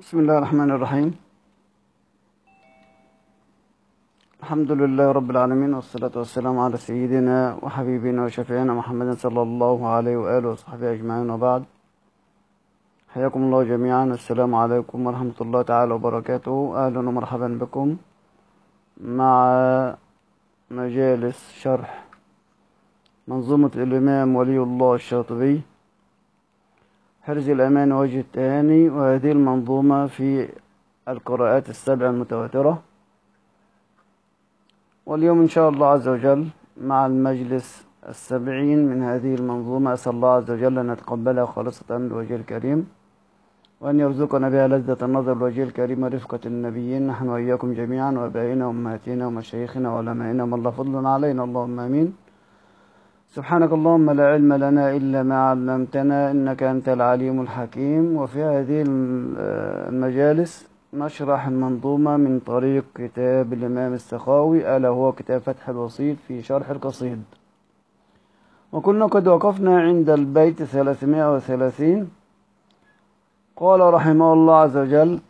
بسم الله الرحمن الرحيم. الحمد لله رب العالمين، والصلاة والسلام على سيدنا وحبيبنا وشفيعنا محمد صلى الله عليه وآله وصحبه أجمعين، وبعد. حياكم الله جميعا، السلام عليكم ورحمة الله تعالى وبركاته. أهلا ومرحبا بكم مع مجالس شرح منظومة الإمام ولي الله الشاطبي حرز الأمان وجه التهاني، وهذه المنظومة في القراءات السبع المتواترة. واليوم إن شاء الله عز وجل مع المجلس 70 من هذه المنظومة. أسأل الله عز وجل أن يتقبلها خالصة لوجهه الكريم، وأن يرزقنا بها لذة النظر لوجهه الكريم ورفقة النبيين، نحن وإياكم جميعا، وآبائنا وأمهاتنا ومشايخنا وعلمائنا من الله فضل علينا، اللهم آمين. سبحانك اللهم لا علم لنا إلا ما علمتنا، إنك أنت العليم الحكيم. وفي هذه المجالس نشرح المنظومة من طريق كتاب الإمام السخاوي، ألا هو كتاب فتح الوسيط في شرح القصيد. وكنا قد وقفنا عند البيت 330. قال رحمه الله عز وجل: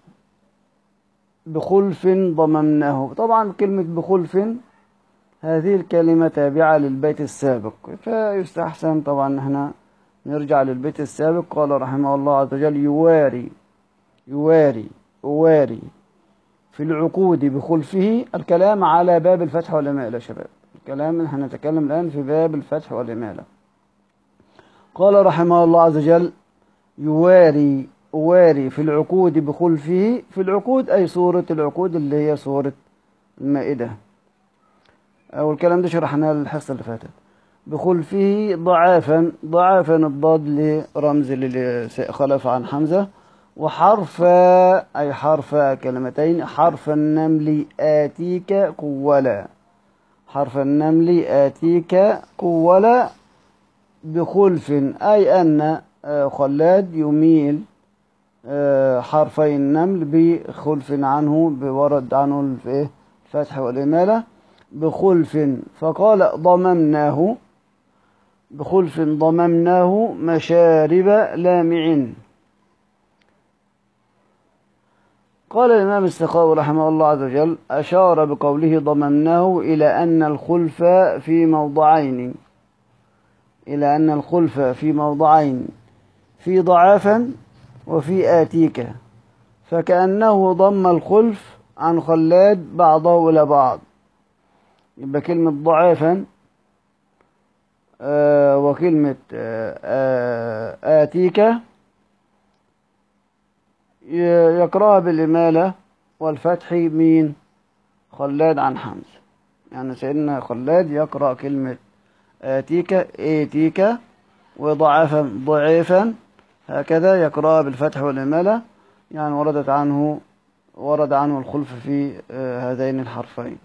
بخلف ضممناه. طبعا كلمة بخلف هذه الكلمة تابعة للبيت السابق، فيستحسن طبعا احنا نرجع للبيت السابق. قال رحمه الله عز وجل: يواري في العقود بخلفه. الكلام على باب الفتح والإمالة يا شباب، الكلام احنا نتكلم الآن في باب الفتح والإمالة. قال رحمه الله عز وجل: يواري في العقود بخلفه. في العقود أي سورة العقود اللي هي سورة المائدة، والكلام ده شرحناه الحصة اللي فاتت. بخلفه ضعافا الضاد لرمز اللي خلف عن حمزة، وحرف أي حرف كلمتين. حرف النمل آتيك قولا، حرف النمل آتيك قولا بخلف، أي أن خلاد يميل حرفي النمل بخلف عنه، بورد عنه الفتح والإمالة بخلف. فقال ضممناه، بخلف ضممناه مشارب لامع. قال الإمام السخاوي رحمه الله عز وجل: أشار بقوله ضممناه إلى أن الخلف في موضعين، إلى أن الخلف في موضعين، في ضعافا وفي آتيك، فكأنه ضم الخلف عن خلاد بعضه إلى بعض. يبقى كلمة ضعافا وكلمة آتيك يقرأها بالإمالة والفتح مين؟ خلاد عن حمزة. يعني سيدنا خلاد يقرأ كلمة آتيك وضعافا ضعيفا، هكذا يقرأها بالفتح والإمالة. يعني ورد عنه الخلف في هذين الحرفين.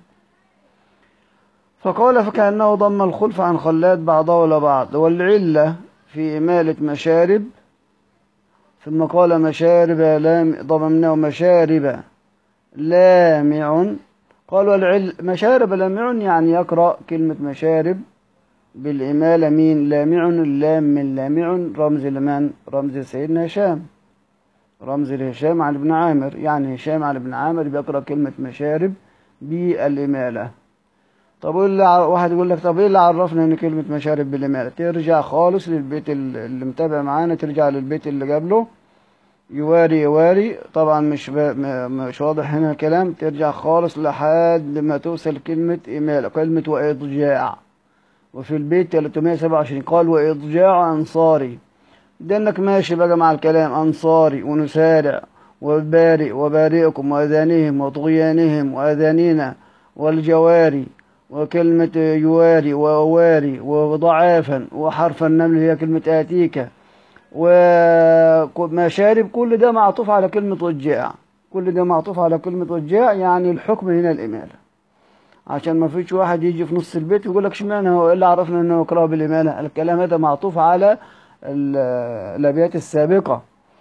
فقال: فكأنه ضم الخلف عن خلاد بعضه إلى بعض. والعلة في إمالة مشارب، ثم قال مشارب ضممناه مشارب لامع. قال مشارب لامع، يعني يقرأ كلمة مشارب بالإمالة مين؟ لامع. اللام من لامع رمز لمن؟ رمز سيدنا هشام، رمز لهشام علي بن عامر. يعني هشام علي بن عامر بيقرأ كلمة مشارب بالإمالة. طب واحد يقول لك: طب ايه اللي عرفنا ان كلمة مشارب بالإمالة؟ ترجع خالص للبيت اللي متابع معانا، ترجع للبيت اللي قبله. يواري طبعا مش واضح هنا الكلام، ترجع خالص لحد ما توصل كلمة إمالة، كلمة وإضجاع. وفي البيت 327 قال: وإضجاع أنصاري. ده انك ماشي بقى مع الكلام، أنصاري ونسارع وبارئ وبارئكم وأذانهم وطغيانهم وأذانينا والجواري، وكلمة يواري وواري وضعافا، وحرف النمل هي كلمة آتيك، ومشارب. كل ده معطوف على كلمة وجاع، كل ده معطوف على كلمة وجاع. يعني الحكم هنا الإمالة، عشان ما فيش واحد يجي في نص البيت ويقول لك اشمعنى هو اللي عرفنا انه يقرأ بالإمالة. الكلام هذا معطوف على الأبيات السابقة.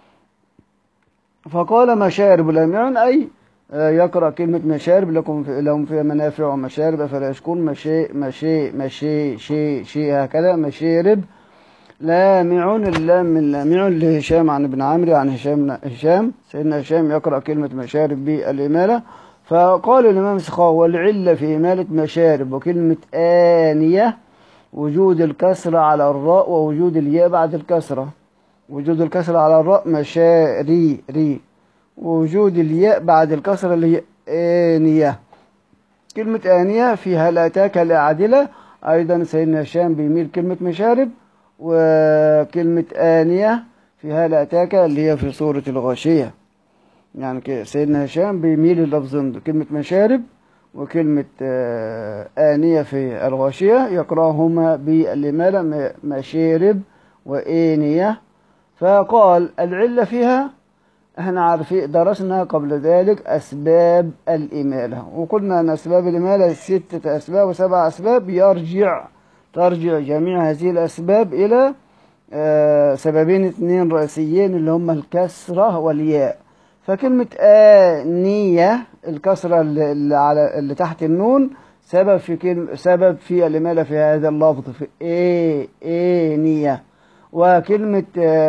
فقال مشارب لامع، أي يقرأ كلمة مشارب لهم فيها منافع ومشارب فلا يشكون شي هكذا مشارب لامع، اللام من لامع لهشام عن ابن عمرو عن هشام سيدنا هشام يقرأ كلمة مشارب بالإمالة. فقال الإمام السخاوي والعلة في إمالة مشارب وكلمة آنية وجود الكسرة على الراء ووجود الياء بعد الكسرة. وجود الكسرة على الراء مشاري ري، ووجود الياء بعد الكسرة اللي هي آنية. كلمة آنية في هل أتاك الأعدلة أيضا سيدنا هشام بيميل كلمة مشارب، وكلمة آنية في هل أتاك اللي هي في سورة الغاشية. يعني سيدنا هشام بيميل اللفظين دول، كلمة مشارب وكلمة آنية في الغاشية يقرأهما بالإمالة مشارب وآنية. فقال العلة فيها، احنا عارفين درسنا قبل ذلك أسباب الإمالة، وقلنا أن أسباب الإمالة 6 أسباب و7 أسباب ترجع جميع هذه الأسباب إلى سببين 2 رئيسيين اللي هما الكسرة والياء. فكلمة آنية الكسرة اللي تحت النون سبب في الإمالة في هذا اللفظ في آنية. وكلمة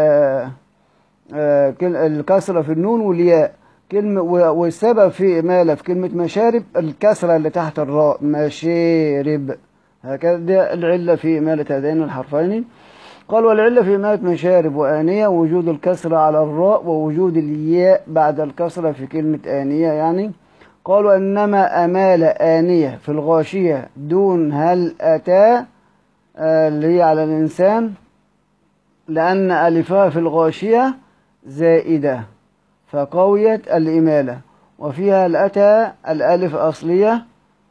الكسرة في النون والياء والسبب في إمالة في كلمة مشارب الكسرة اللي تحت الراء مشارب. هكذا العلة في إمالة هذين الحرفين. قال والعلة في إمالة مشارب وآنية وجود الكسرة على الراء ووجود الياء بعد الكسرة في كلمة آنية. يعني قالوا إنما أمال آنية في الغاشية دون هل أتى اللي هي على الإنسان لأن ألفها في الغاشية زائدة فقويت الإمالة، وفيها الأتى الألف أصلية،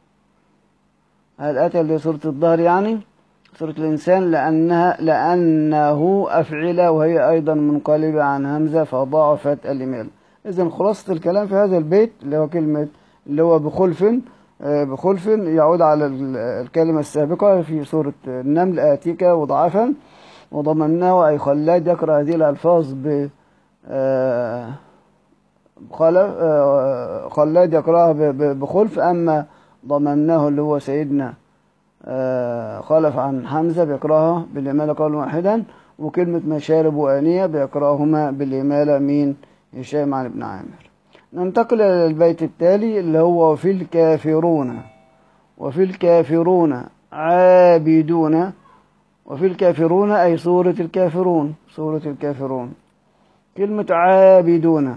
الأتى اللي صورة الظهر يعني صورة الإنسان لأنه أفعلة وهي أيضا منقلبة عن همزة فضعفت الإمالة. إذن خلاصة الكلام في هذا البيت اللي هو كلمة اللي هو بخلف يعود على الكلمة السابقة في سورة النمل آتيك وضعفا وضمناه أي خلاد يقرأ هذه الألفاظ خلاد يقرأها بخلف. أما ضمناه اللي هو سيدنا خلف عن حمزة بيقرأها بالإمالة قولا واحدا. وكلمة مشارب وآنية بيقرأهما بالإمالة من هشام عن ابن عامر. ننتقل إلى البيت التالي اللي هو وفي الكافرون عابدون. وفي الكافرون أي سورة الكافرون كلمة عابدون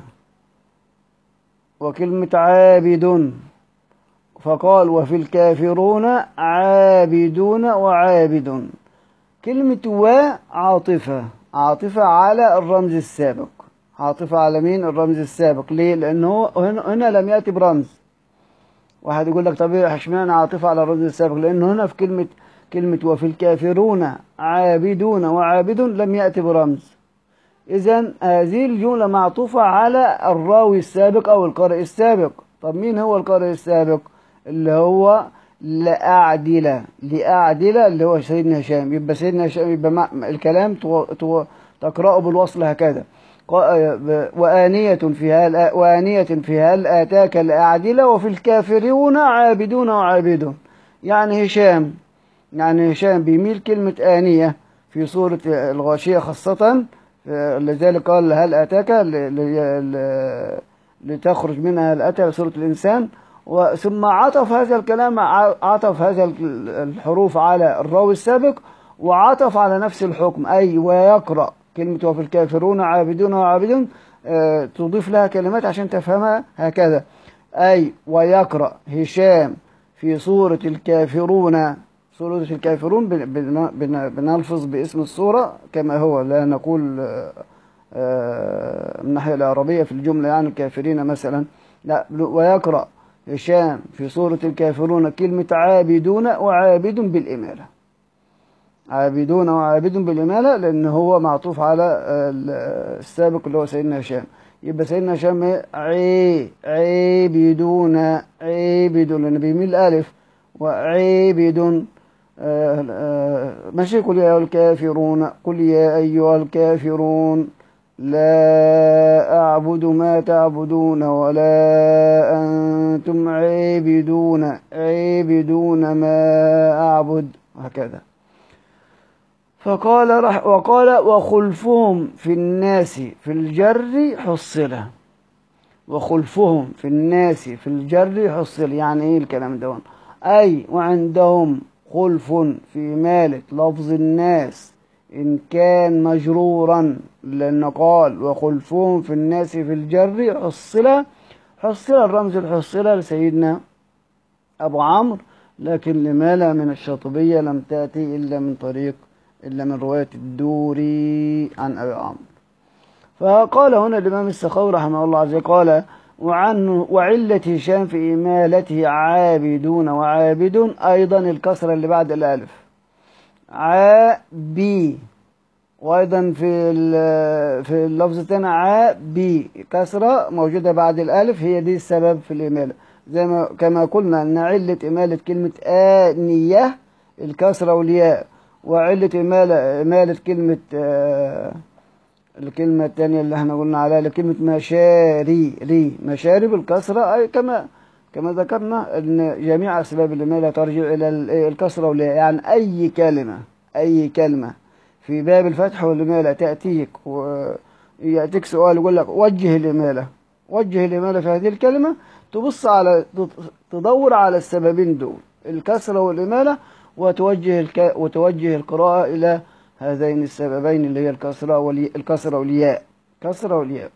وكلمة عابد. فقال وفي الكافرون عابدون وعابد. كلمة عاطفة على الرمز السابق. عاطفة على مين؟ الرمز السابق. ليه؟ لأنه هنا لم يأتي برمز. واحد يقول لك طب اشمعنى عاطفة على الرمز السابق؟ لأنه هنا في كلمة وفي الكافرون عابدون وعابد لم يأتي برمز. إذن هذه الجملة معطوفة على الراوي السابق أو القارئ السابق. طب مين هو القارئ السابق؟ اللي هو لأعدل اللي هو سيدنا هشام. يبقى سيدنا هشام يبقى الكلام تقرأه بالوصل هكذا. وآنية في هل آتاك الأعدل وفي الكافرون عابدون وعابدون. يعني هشام بيميل كلمة آنية في سورة الغاشية خاصة، لذلك قال هل أتاك لتخرج منها هل أتى سورة الإنسان. ثم عطف هذا الكلام عطف هذا الحروف على الراوي السابق وعطف على نفس الحكم أي ويقرأ كلمة وفي الكافرون عابدون وعابدون تضيف لها كلمات عشان تفهمها هكذا. أي ويقرأ هشام في سورة الكافرون بنلفظ باسم السورة كما هو، لا نقول من الناحية العربية في الجملة يعني الكافرين مثلا، لا. ويقرأ هشام في سورة الكافرون كلمة عابدون وعابد بالإمالة. عابدون وعابد بالإمالة لأن هو معطوف على السابق اللي هو سيدنا هشام. يبقى سيدنا هشام عابدون لأن بيميل ألف وعابد. ماشي. قل يا أيها الكافرون لا أعبد ما تعبدون ولا أنتم عابدون ما أعبد، وهكذا. وقال وخلفهم في الناس في الجر حصلة. وخلفهم في الناس في الجر حصل، يعني ايه الكلام ده؟ اي وعندهم خلف في مالة لفظ الناس ان كان مجرورا، لان قال وخلفهم في الناس في الجر حصل. حصل الرمز الحصلة لسيدنا ابو عمرو، لكن لمالا من الشاطبية لم تأتي إلا من رواية الدوري عن أبي عمرو. فقال هنا الإمام السخاوي رحمه الله عز وجل قال وعلة هشام في إمالته عابدون وعابد، أيضا الكسرة اللي بعد الألف عابي، وأيضا في اللفظ الثاني عابي كسرة موجودة بعد الألف، هي دي السبب في الإمالة. كما قلنا أن علة إمالة كلمة آنية الكسرة والياء، وعلة إمالة كلمة الكلمة الثانية اللي احنا قلنا عليها لكلمة مشارب الكسرة، أي كما ذكرنا أن جميع أسباب الإمالة ترجع إلى الكسرة والياء. يعني أي كلمة في باب الفتح والإمالة تأتيك ويأتيك سؤال يقول لك وجه الإمالة في هذه الكلمة، تدور على السببين دول، الكسرة والإمالة، وتوجه القراءة إلى هذين السببين اللي هي الكسرة والياء.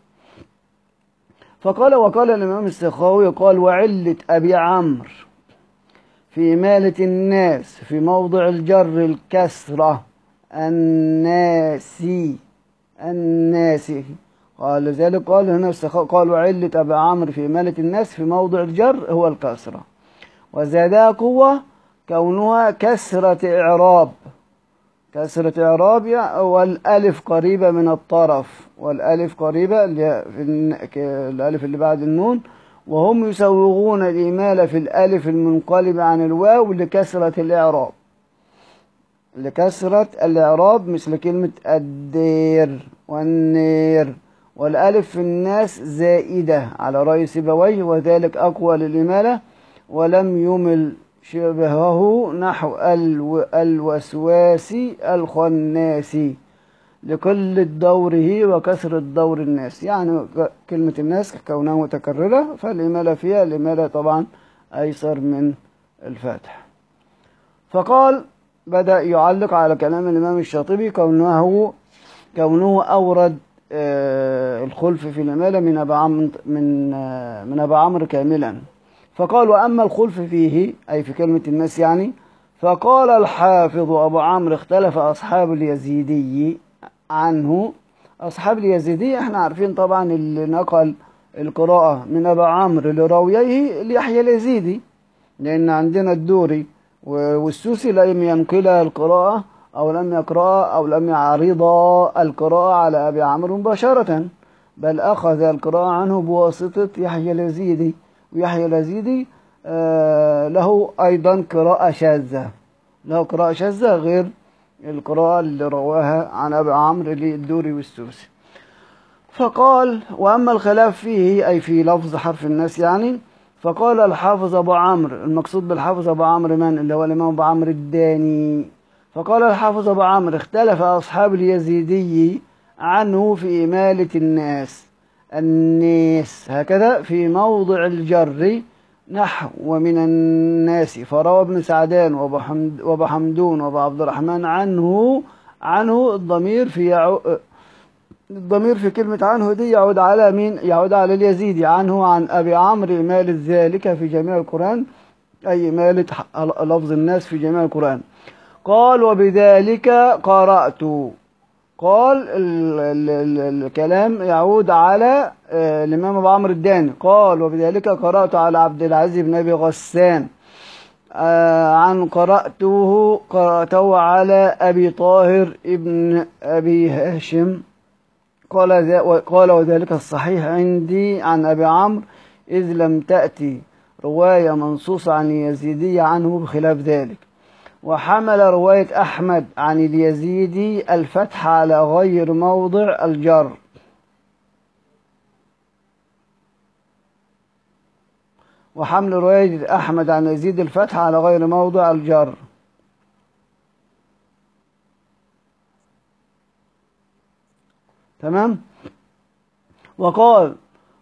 وقال الإمام السخاوي قال وعلة أبي عمرو في إمالة الناس في موضع الجر الكسرة الناسي. قال لذلك قال هنا السخاوي قال وعلة أبي عمرو في إمالة الناس في موضع الجر هو الكسرة، وزادها قوة كونها كسرة إعراب، والألف قريبة من الطرف، والألف قريبة الألف اللي بعد النون، وهم يسوغون الإمالة في الألف المنقلبة عن الواو لكسرة الإعراب مثل كلمة الدير والنير. والألف في الناس زائدة على رأي سيبويه، وذلك أقوى للإمالة، ولم يمل شبهه نحو الوسواسي الخناسي لقلة دوره وكثرة دور الناس. يعني كلمة الناس كونها متكررة فالإمالة فيها الإمالة طبعا أيسر من الفتح. فقال بدأ يعلق على كلام الإمام الشاطبي كونه أورد الخلف في الإمالة من أبي عمرو كاملا. فقال وأما الخلف فيه أي في كلمة الناس يعني، فقال الحافظ أبو عمرو اختلف أصحاب اليزيدي عنه. أصحاب اليزيدي احنا عارفين طبعا اللي نقل القراءة من أبي عمرو لراويه ليحيى اليزيدي، لأن عندنا الدوري والسوسي لم ينقل القراءة أو لم يقرأ أو لم يعرض القراءة على أبي عمرو مباشرة، بل أخذ القراءة عنه بواسطة يحيى اليزيدي. ويحيى اليزيدي له أيضا قراءة شاذة غير القراءة اللي رواها عن أبي عمرو للدوري والسوسي. فقال وأما الخلاف فيه أي في لفظ حرف الناس يعني، فقال الحافظ أبو عمرو، المقصود بالحافظ أبو عمرو من؟ اللي هو الإمام أبو عمرو الداني. فقال الحافظ أبو عمرو اختلف أصحاب اليزيدي عنه في إمالة الناس هكذا في موضع الجر نحو ومن الناس. فروى ابن سعدان وابو حمدون وابو عبد الرحمن عنه الضمير في كلمة عنه دي يعود على مين؟ يعود على اليزيدي عنه عن أبي عمرو إمالة ذلك في جميع القرآن، أي إمالة لفظ الناس في جميع القرآن. قال وبذلك قرأت. قال الكلام يعود على الإمام أبو عمرو الداني. قال وبذلك قرأت على عبد العزيز بن أبي غسان عن قرأته على أبي طاهر ابن أبي هاشم. قال وذلك الصحيح عندي عن أبي عمرو، إذ لم تأتي رواية منصوصة عن اليزيدي عنه بخلاف ذلك. وحمل رواية أحمد عن اليزيدي الفتح على غير موضع الجر. وحمل رواية أحمد عن يزيد الفتح على غير موضع الجر. تمام. وقال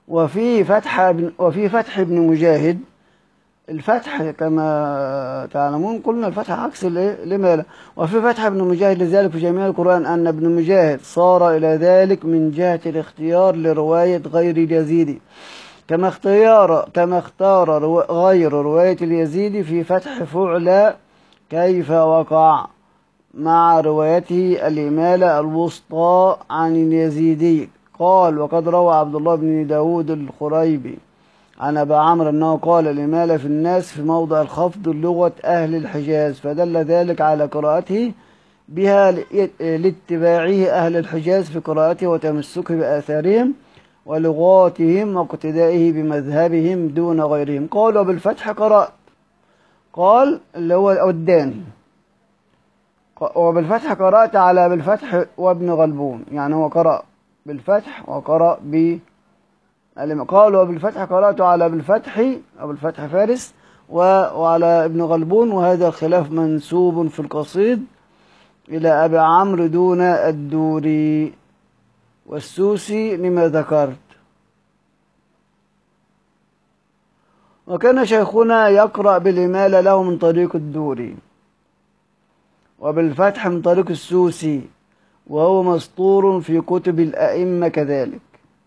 وفي فتح ابن مجاهد، الفتح كما تعلمون قلنا الفتح عكس الإمالة. وفي فتح ابن مجاهد لذلك في جميع القرآن أن ابن مجاهد صار إلى ذلك من جهة الاختيار لرواية غير اليزيدي، كما اختار غير رواية اليزيدي في فتح فعل كيف وقع مع روايته الإمالة الوسطى عن اليزيدي. قال وقد روى عبد الله بن داود الخريبي عن أبا عمرو أنه قال الإمالة في الناس في موضع الخفض لغة أهل الحجاز، فدل ذلك على قراءته بها لاتباعه أهل الحجاز في قراءته وتمسكه بآثارهم ولغاتهم واقتدائه بمذهبهم دون غيرهم. قال وبالفتح قرأت، قال اللي هو الداني، وبالفتح قرأت على بالفتح وابن غلبون، يعني هو قرأ بالفتح وقرأ قال وبالفتح قرأت على بالفتح أو بالفتح فارس وعلى ابن غلبون، وهذا الخلاف منسوب في القصيد إلى أبي عمرو دون الدوري والسوسي لما ذكرت. وكان شيخنا يقرأ بالإمالة له من طريق الدوري وبالفتح من طريق السوسي، وهو مسطور في كتب الأئمة كذلك.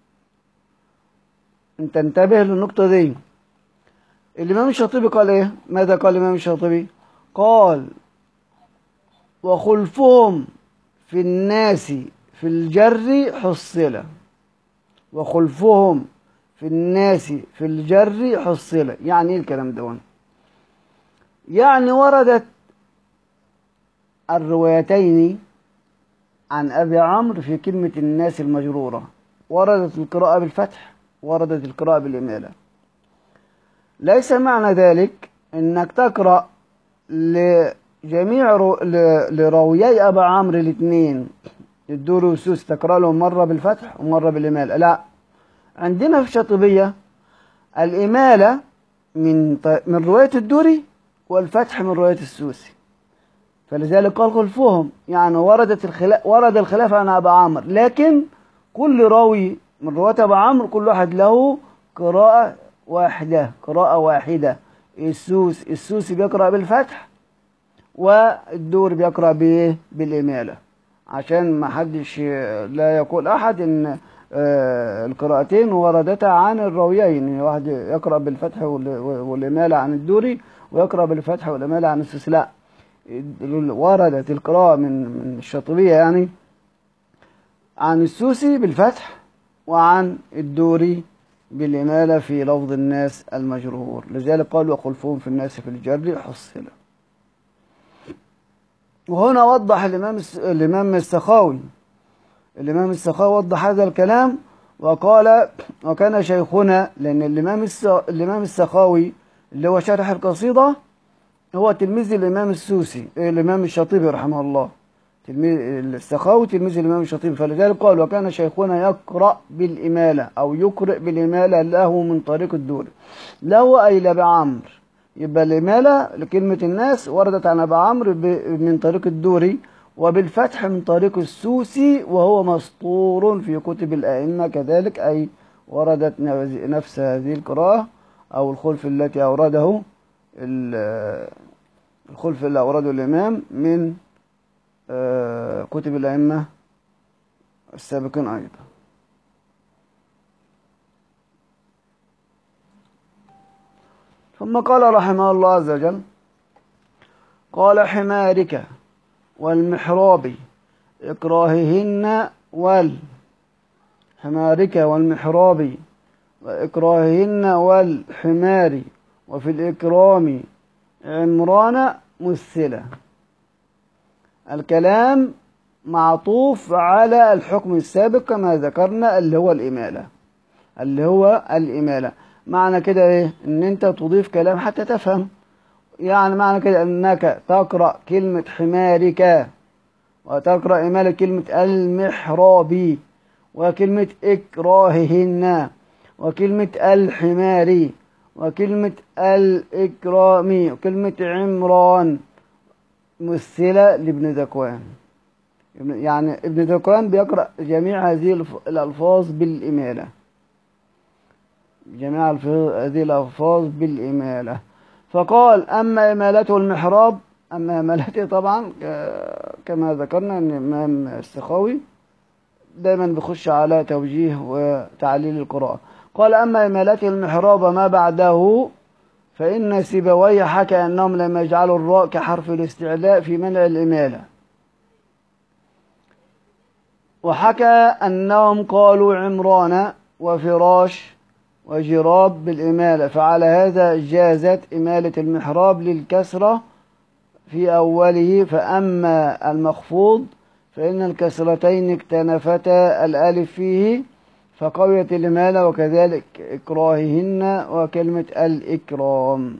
انت انتبه للنقطة دي. الإمام الشاطبي قال ايه؟ ماذا قال الإمام الشاطبي؟ قال وخلفهم في الناس في الجر حصلة، وخلفهم في الناس في الجر حصلة. يعني ايه الكلام ده؟ يعني وردت الروايتين عن أبي عمرو في كلمة الناس المجرورة، وردت القراءة بالفتح وردت القراءة بالإمالة. ليس معنى ذلك أنك تقرأ لجميع لراويي أبا عمرو الاثنين الدوري والسوسي تقرأ لهم مرة بالفتح ومرة بالإمالة، لا. عندنا في الشاطبية الإمالة من رواية الدوري والفتح من رواية السوسي، فلذلك قال خلفهم، يعني ورد الخلاف عن أبا عمرو، لكن كل راوي من رواة أبا عمرو كل واحد له قراءة واحدة. السوسي بيقرأ بالفتح والدوري بيقرأ بالإمالة، عشان ما حدش لا يقول أحد إن القراءتين وردتا عن الراويين، واحد يقرأ بالفتح والإمالة عن الدوري ويقرأ بالفتح والإمالة عن السوسي، لا. وردت القراءة من الشاطبية يعني عن السوسي بالفتح وعن الدوري بالإمالة في لفظ الناس المجرور، لذلك قال وخلفهم في الناس في الجر حصلة. وهنا وضح الإمام السخاوي وضح هذا الكلام وقال وكان شيخنا، لأن الإمام السخاوي اللي هو شارح القصيدة هو تلميذ الإمام الشاطبي رحمه الله، تلميذ السخاوي تلميذ الإمام الشاطبي، فلذلك قال وكان شيخنا يقرأ بالإمالة أو يقرأ بالإمالة له من طريق الدوري، له أي لأبي عمرو، يبقى الإمالة لكلمة الناس وردت عن أبي عمرو من طريق الدوري، وبالفتح من طريق السوسي، وهو مسطور في كتب الأئمة كذلك، أي وردت نفس هذه القراءة أو الخلف التي أورده الخلف اللي أورده الإمام من كتب الأئمة السابقين أيضا. ثم قال رحمه الله عز وجل قال حمارك والمحراب إكراههن حمارك والمحراب وإكراههن والحمار وفي الإكرام عمران مثلة. الكلام معطوف على الحكم السابق كما ذكرنا اللي هو الإمالة. معنى كده ايه؟ ان انت تضيف كلام حتى تفهم. يعني معنى كده انك تقرأ كلمة حمارك وتقرأ إمالة كلمة المحراب وكلمة إكراههن وكلمة الحمار وكلمة الإكرام وكلمة عمران مثلة لابن ذكوان. يعني ابن ذكوان بيقرأ جميع هذه الألفاظ بالإمالة، جميع هذه الألفاظ بالإمالة. فقال أما إمالته المحراب، أما إمالته طبعا كما ذكرنا أن الإمام السخاوي دايما بيخش على توجيه وتعليل القراءة. قال أما إمالته المحراب ما بعده فإن سيبويه حكى أنهم لم يجعلوا الراء كحرف الاستعلاء في منع الإمالة، وحكى أنهم قالوا عمران وفراش وجراب بالإمالة، فعلى هذا جازت إمالة المحراب للكسرة في أوله. فأما المخفوض فإن الكسرتين اكتنفتا الألف فيه فقويت الإمالة، وكذلك إكراههن وكلمة الإكرام.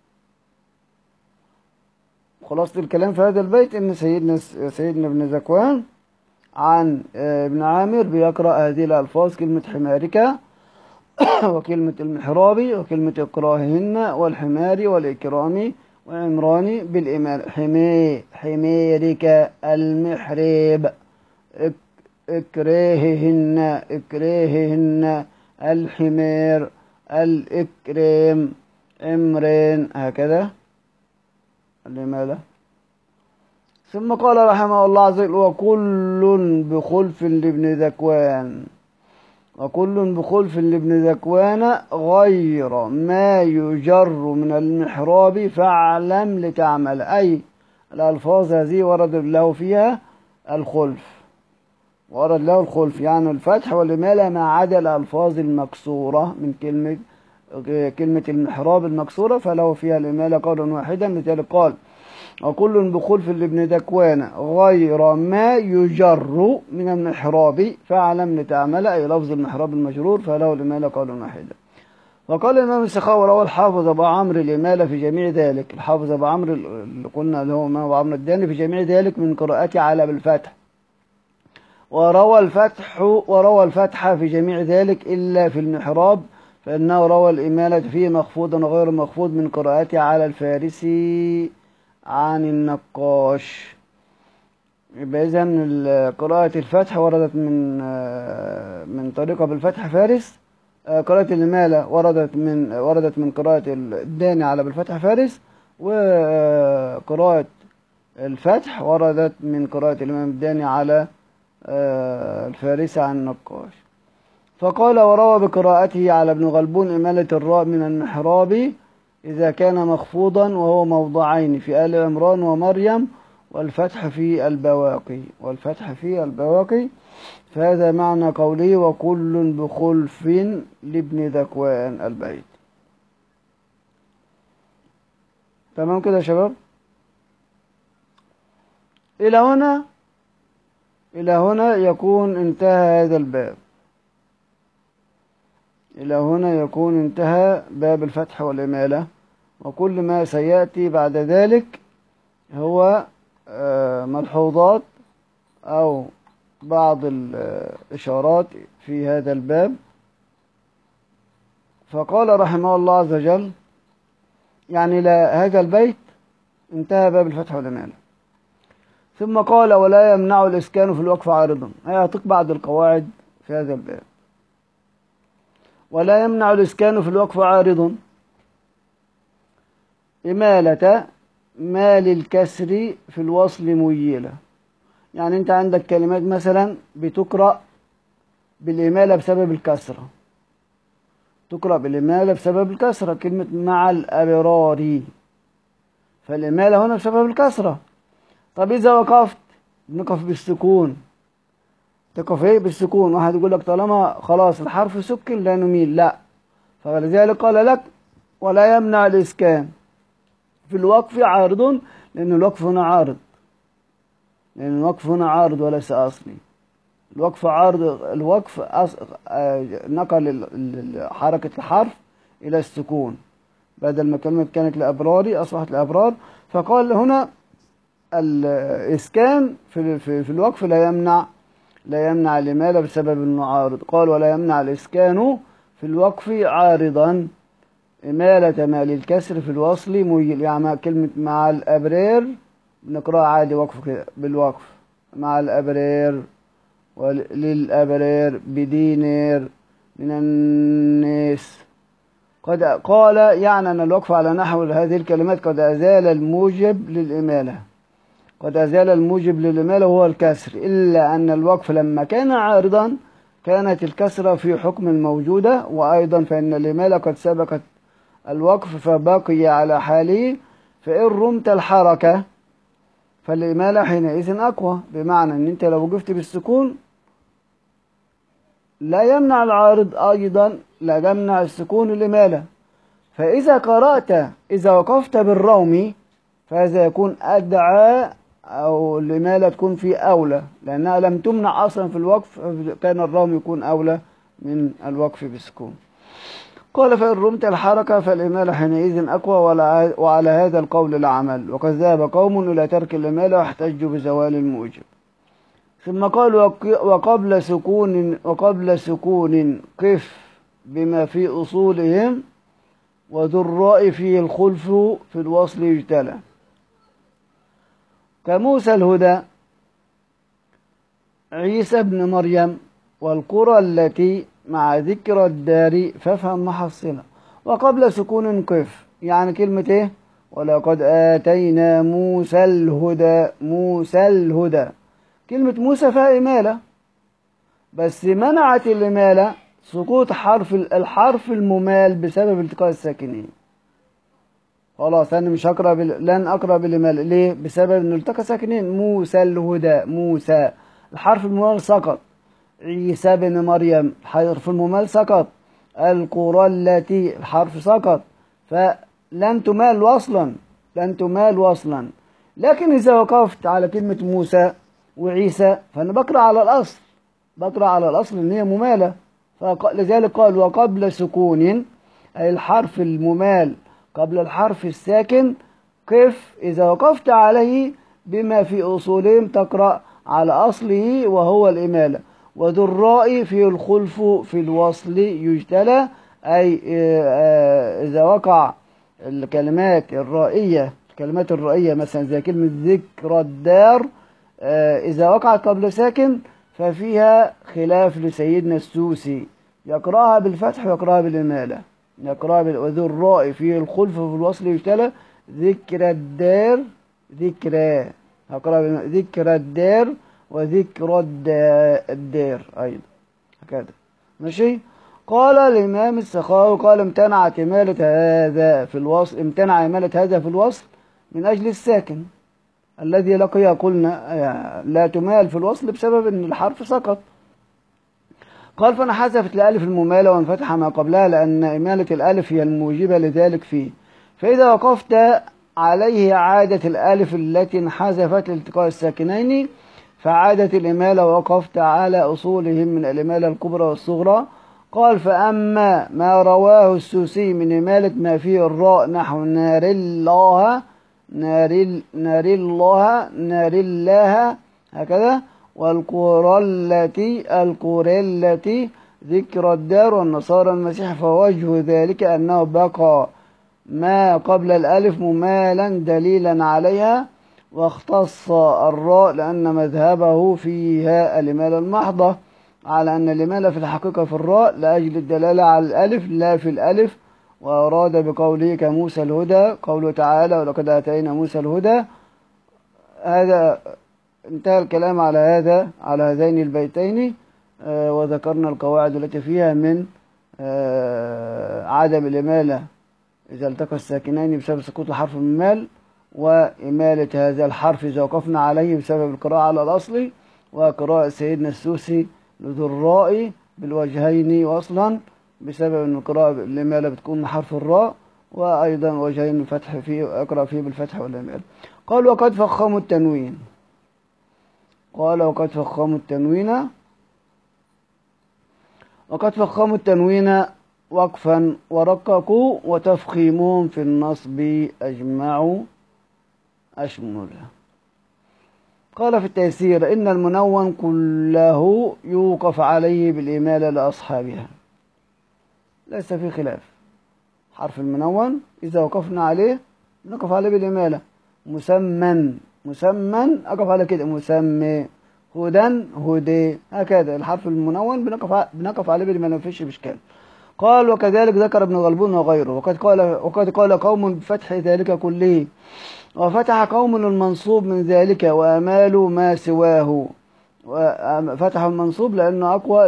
خلاصة الكلام في هذا البيت إن سيدنا ابن ذكوان عن ابن عامر بيقرأ هذه الألفاظ، كلمة حمارك وكلمة المحراب وكلمة إكراههن والحمار والإكرام وعمران بالإمالة. حميرك المحراب، إكراههن الحمار الإكرام عمران، هكذا الإمالة. ثم قال رحمه الله عز وجل وكل بخلف لابن ذكوان، وكل بخلف لابن ذكوان غير ما يجر من المحراب فاعلم لتعمل، أي الألفاظ هذه ورد له فيها الخلف، ورد له الخلف يعني الفتح والإمالة ما عدا الألفاظ المكسورة من كلمة المحراب المكسورة فله فيها الإمالة قولا واحدا. لذلك قال وكل بخلف لابن ذكوان غير ما يجر من المحراب فاعلم لتعمل، أي لفظ المحراب المجرور فله الإمالة قولا واحدا. وقال الإمام السخاوي روى الحافظ أبو عمرو الإمالة في جميع ذلك، الحافظ أبو عمرو اللي قلنا اللي هو أبو عمرو الداني في جميع ذلك من قراءته على بالفتح، وروى الفتح في جميع ذلك إلا في المحراب فإنه روى الإمالة فيه مخفوضا وغير مخفوض من قراءته على الفارسي عن النقاش. يبقى إذن قراءة الفتح وردت من طريقة بالفتح فارس، قراءة الإمالة وردت من قراءة الداني على بالفتح فارس، وقراءة الفتح وردت من قراءة الإمام الداني على الفارسي عن النقاش. فقال وروى بقراءته على ابن غلبون إمالة الراء من المحراب إذا كان مخفوضا وهو موضعين في آل عمران ومريم والفتح في البواقي، فهذا معنى قوله وكل بخلف لابن ذكوان البيت. تمام كده يا شباب؟ إلى هنا يكون انتهى هذا الباب، إلى هنا يكون انتهى باب الفتح والإمالة، وكل ما سيأتي بعد ذلك هو ملحوظات أو بعض الإشارات في هذا الباب. فقال رحمه الله عز وجل يعني هذا البيت انتهى باب الفتح والإمالة. ثم قال ولا يمنع الإسكان في الوقف عارضا، هيعطيك بعض القواعد في هذا الباب. ولا يمنع الإسكان في الوقف عارض إمالة ما للكسر في الوصل ميلة، يعني أنت عندك كلمات مثلا بتقرأ بالإمالة بسبب الكسرة، تقرأ بالإمالة بسبب الكسرة، كلمة مع الأبرار فالإمالة هنا بسبب الكسرة. طب إذا وقفت نقف بالسكون، تقف إيه بالسكون، واحد يقول لك طالما خلاص الحرف سكن لا نميل، لا، فلذلك قال لك ولا يمنع الإسكان في الوقف عارض، لأن الوقف هنا عارض وليس أصلي. الوقف عارض، نقل حركة الحرف إلى السكون، بدل ما كلمة كانت لأبراري أصبحت لأبرار. فقال هنا الإسكان في الوقف لا يمنع الإمالة بسبب أنه عارض. قال ولا يمنع الإسكان في الوقف عارضا إمالة ما للكسر في الوصل ميل، يعني كلمة مع الأبرار نقرأ عادي وقف كده بالوقف، مع الأبرار وللأبرار بدينار من الناس. قد قال يعني أن الوقف على نحو هذه الكلمات قد أزال الموجب للإمالة، قد أزال الموجب للإمالة وهو الكسر، إلا أن الوقف لما كان عارضا كانت الكسرة في حكم الموجودة، وأيضا فإن الإمالة قد سبقت الوقف فبقي على حاله، فإن رمت الحركة فالإمالة حينئذ أقوى، بمعنى أن أنت لو وقفت بالسكون لا يمنع العارض أيضا، لا يمنع السكون الإمالة. فإذا قرأت إذا وقفت بالروم فهذا يكون أدعى، أو الإمالة تكون في أولى، لأنها لم تمنع أصلا في الوقف، كان الروم يكون أولى من الوقف بالسكون. قال فإن رمت الحركة فالإمالة حينئذ أقوى، وعلى هذا القول العمل. وقد ذهب قوم إلى ترك الإمالة واحتجوا بزوال الموجب. ثم قال وقبل سكون قف بما في أصولهم، وذو الراء فيه الخلف في الوصل يجتلى. كموسى الهدى، عيسى ابن مريم، والقرى التي مع ذكر الدار فافهم محصلة. وقبل سكون قف، يعني كلمة ايه؟ ولقد آتينا موسى الهدى، موسى الهدى، كلمة موسى فيها إمالة، بس منعت الإمالة سقوط الحرف الممال بسبب التقاء الساكنين. خلاص أنا مش هقرأ لن أقرأ بالإمالة، ليه؟ بسبب إنه التقى ساكنين. موسى الهدى، موسى الحرف الممال سقط. عيسى بن مريم الحرف الممال سقط. القرى التي الحرف سقط، فلن تمال وصلا، لن تمال وصلا. لكن إذا وقفت على كلمة موسى وعيسى فأنا بقرأ على الأصل، بقرأ على الأصل إن هي ممالة. لذلك قال وقبل سكون، أي الحرف الممال قبل الحرف الساكن قف، إذا وقفت عليه بما في أصولهم تقرأ على أصله وهو الإمالة. وذو الراء في الخلف في الوصل يجتلى، أي إذا وقع الكلمات الرائية، الكلمات الرائية مثلا زي كلمة ذكر الدار، إذا وقعت قبل ساكن ففيها خلاف لسيدنا السوسي، يقرأها بالفتح ويقرأها بالإمالة، يقرأها وذو الراء في الخلف في الوصل يجتلى. ذكر الدار، ذكرى، هقرأها ذكر الدار وذكر الدار أيضا هكذا. ماشي. قال الإمام السخاوي قال امتنعت إمالة هذا في الوصل، امتنع إمالة هذا في الوصل من أجل الساكن الذي لقي، قلنا لا تمال في الوصل بسبب أن الحرف سقط. قال فأنا حذفت الألف الممالة وانفتح ما قبلها، لأن إمالة الألف هي الموجبة لذلك فيه. فإذا وقفت عليه عادة الألف التي انحذفت لالتقاء الساكنين، فعادة الإمالة ووقفت على أصولهم من الإمالة الكبرى والصغرى. قال فأما ما رواه السوسي من إمالة ما فيه الراء نحو نار الله، نار الله، نار الله هكذا، والقرى التي ذكر الدار والنصارى المسيح، فوجه ذلك أنه بقى ما قبل الألف ممالا دليلا عليها، واختص الراء لأن مذهبه فيها الإمالة المحضة، على أن الإمالة في الحقيقة في الراء لأجل الدلالة على الألف لا في الألف. وأراد بقوله كموسى الهدى قوله تعالى ولقد آتينا موسى الهدى. هذا انتهى الكلام على هذا، على هذين البيتين، وذكرنا القواعد التي فيها من عدم الإمالة إذا التقى الساكنين بسبب سقوط الحرف الممال، وإمالة هذا الحرف إذا وقفنا عليه بسبب القراءة على الأصل، وقراءة سيدنا السوسي لذو الراء بالوجهين وصلا بسبب أن القراءة الإمالة بتكون من حرف الراء، وأيضا وجهين الفتح فيه أقرأ فيه بالفتح والإمالة. قال وقد فخموا التنوين، قال وقد فخموا التنوين، وقد فخموا التنوين وقفا ورققوا، وتفخيمهم في النصب أجمعوا أشمل. قال في التيسير إن المنون كله يوقف عليه بالإمالة لأصحابها، ليس في خلاف. حرف المنون إذا وقفنا عليه نقف عليه بالإمالة. مسمى، مسمى أقف على كده، مسمى هدى هدي، هكذا الحرف المنون بنقف عليه بدل ما فيش إشكال. قال وكذلك ذكر ابن غلبون وغيره، وقد قال قوم بفتح ذلك كله، وفتح قوم المنصوب من ذلك وأمالوا ما سواه. فتح المنصوب لأنه أقوى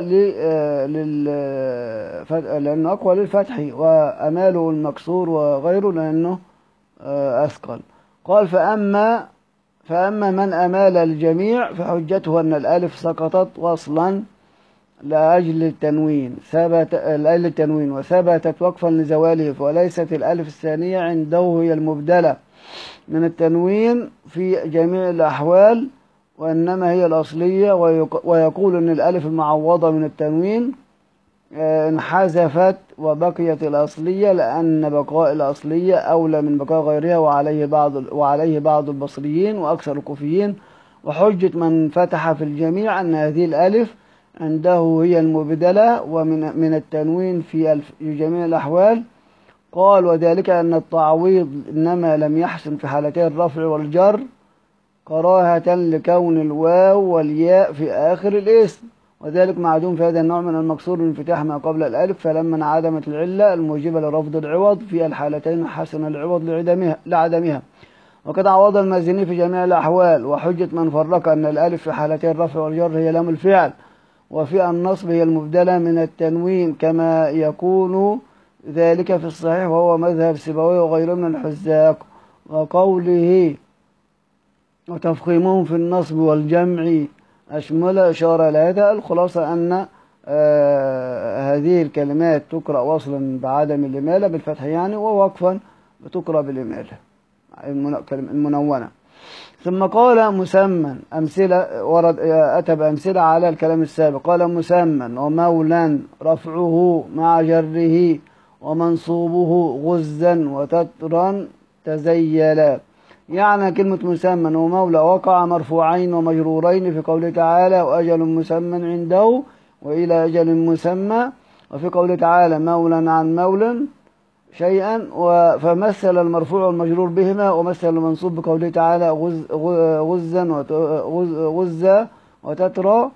لأنه أقوى للفتح، وأماله المكسور وغيره لأنه أثقل. قال فأما من أمال الجميع فحجته أن الألف سقطت وصلا لأجل التنوين وثبتت وقفا لزواله، وليست الألف الثانية عنده هي المبدلة من التنوين في جميع الأحوال، وإنما هي الأصلية. ويقول أن الألف المعوضة من التنوين انحذفت وبقيت الأصلية، لأن بقاء الأصلية أولى من بقاء غيرها، وعليه بعض البصريين وأكثر الكوفيين. وحجة من فتح في الجميع أن هذه الألف عنده هي المبدلة ومن التنوين في جميع الأحوال. قال وذلك أن التعويض إنما لم يحسن في حالتي الرفع والجر كراهة لكون الواو والياء في آخر الاسم، وذلك معدوم في هذا النوع من المكسور انفتاح ما قبل الألف، فلما انعدمت العلة الموجبة لرفض العوض في الحالتين حسن العوض لعدمها. وقد عوض المازني في جميع الأحوال. وحجة من فرق أن الألف في حالتي الرفع والجر هي لام الفعل، وفي النصب هي المبدلة من التنوين، كما يكون ذلك في الصحيح وهو مذهب سيبويه وغيره من الحزاق. وقوله وتفخيمهم في النصب والجمع أشمل إشارة لهذا. الخلاصة أن هذه الكلمات تقرأ وصلا بعدم الإمالة بالفتح يعني، ووقفا بتقرأ بالإمالة المنونة. ثم قال مسمى أمثلة ورد أتى بأمثلة على الكلام السابق. قال مسمى ومولا رفعه مع جره ومنصوبه غزا وتترا تزيلا. يعني كلمة مسمى ومولى وقع مرفوعين ومجرورين في قوله تعالى وأجل مسمى عنده وإلى أجل مسمى، وفي قوله تعالى مولا عن مولا شيئا، فمثل المرفوع والمجرور بهما، ومثل المنصوب بقوله تعالى غزة وتترى.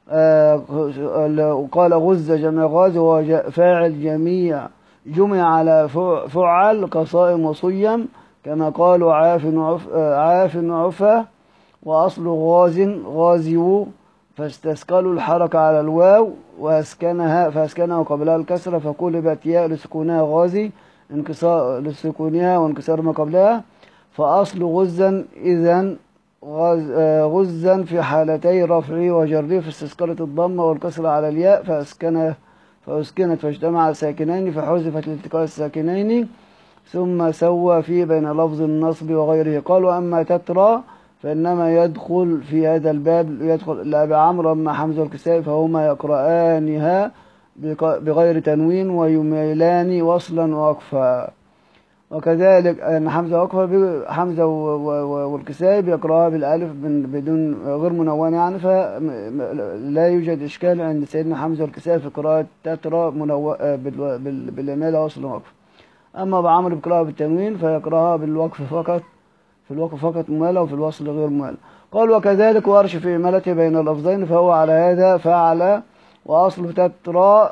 وقال غزة جمع غاز وهو فاعل جمع على فعل كصائم وصيم، كما قالوا عاف وعفا، وأصل غازي فاستثقلوا الحركة على الواو فأسكنها قبلها الكسرة فقلبت ياء لسكونها غازي انكسار لسكونها وانكسار ما قبلها. فأصل غزا إذن غزا في حالتي رفعه وجره في استثقلت الضمة والكسرة على الياء فأسكنت فاجتمع ساكنين فحذفت لالتقاء الساكنين، ثم سوى فيه بين لفظ النصب وغيره. قال وأما تترى فإنما يدخل في هذا الباب لأبي عمرو أما حمزة والكسائي فهما يقرآنها بغير تنوين ويميلان وصلا ووقفا. وكذلك أن حمزة والكسائي بيقرأها بالألف بدون غير منونة يعني، فلا يوجد إشكال عند سيدنا حمزة والكسائي في قراءة تترى بالإمالة وصلا ووقفا. أما أبو عمرو بيقرأها بالتنوين فيقرأها بالوقف فقط، في الوقف فقط ممالة وفي الوصل غير ممالة. قال وكذلك ورش في إمالته بين اللفظين فهو على هذا فعل. وأصل تترى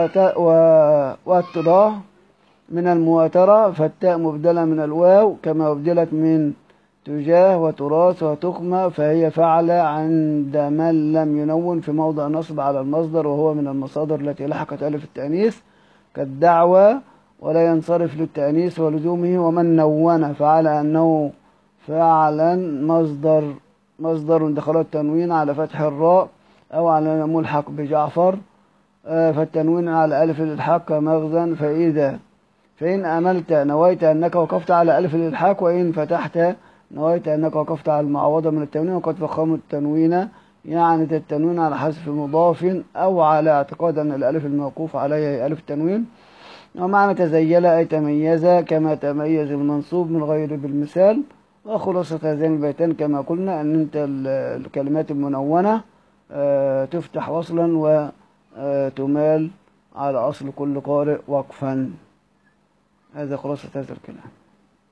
وترى من المواترة، فالتاء مبدلة من الواو كما أبدلت من تجاه وتراث وتقمى، فهي فعل عند من لم ينون في موضع نصب على المصدر، وهو من المصادر التي لحقت ألف التأنيث كالدعوة ولا ينصرف للتأنيث ولزومه. ومن نون فعلى أنه فعلا مصدر دخل التنوين على فتح الراء أو على ملحق بجعفر، فالتنوين على ألف الإلحاق كمغزا. فإن أملت نويت أنك وقفت على ألف الإلحاق، وإن فتحت نويت أنك وقفت على المعوضة من التنوين. وقد فخموا التنوين يعني التنوين على حذف مضاف أو على اعتقاد أن الألف الموقوف عليها هي ألف التنوين. ومعنى تزيل أي تميز كما تميز المنصوب من غير بالمثال. وخلاصة هذين البيتين كما قلنا أن أنت الكلمات المنونة تفتح وصلا وتمال على أصل كل قارئ وقفا. هذا خلاصة هذا الكلام.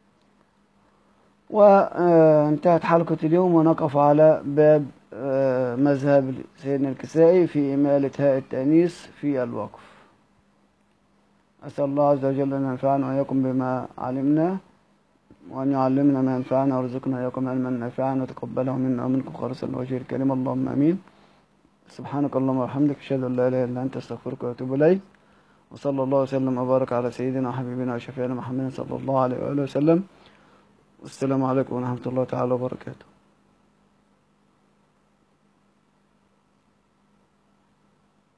وانتهت حلقة اليوم ونقف على باب مذهب سيدنا الكسائي في إمالة هاء التأنيث في الوقف. أسأل الله عز وجل أن ينفعنا وإياكم بما علمنا، وأن يعلمنا ما ينفعنا، وارزقنا إياكم علما نافعا، وتقبله منا ومنكم خالصا لوجهه الكريم، اللهم آمين. سبحانك اللهم وبحمدك، أشهد أن لا إله إلا أنت، أستغفرك وأتوب إليك. وصلى الله وسلم وبارك على سيدنا وحبيبنا وشفيعنا محمد صلى الله عليه وآله وسلم. والسلام عليكم ورحمة الله تعالى وبركاته.